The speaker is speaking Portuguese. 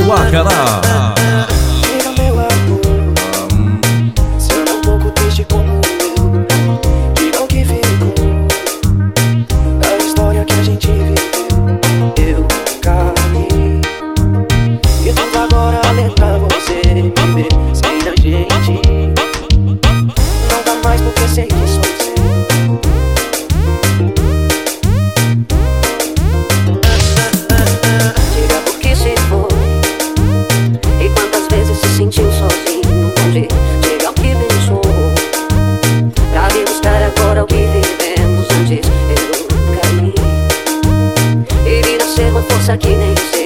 Acará. Diga, meu amor, se anda um pouco triste como eu, diga o que ficou da história que a gente viveu. Eu caí e tento agora lembrar você, viver sem a gente. Não dá mais porque sei que sou você. Diga por que se foi e quantas vezes se sentiu sozinho. Onde diga o que pensou pra vir buscar agora o que vivemos. Antes eu caí e vir a ser uma força que nem sei.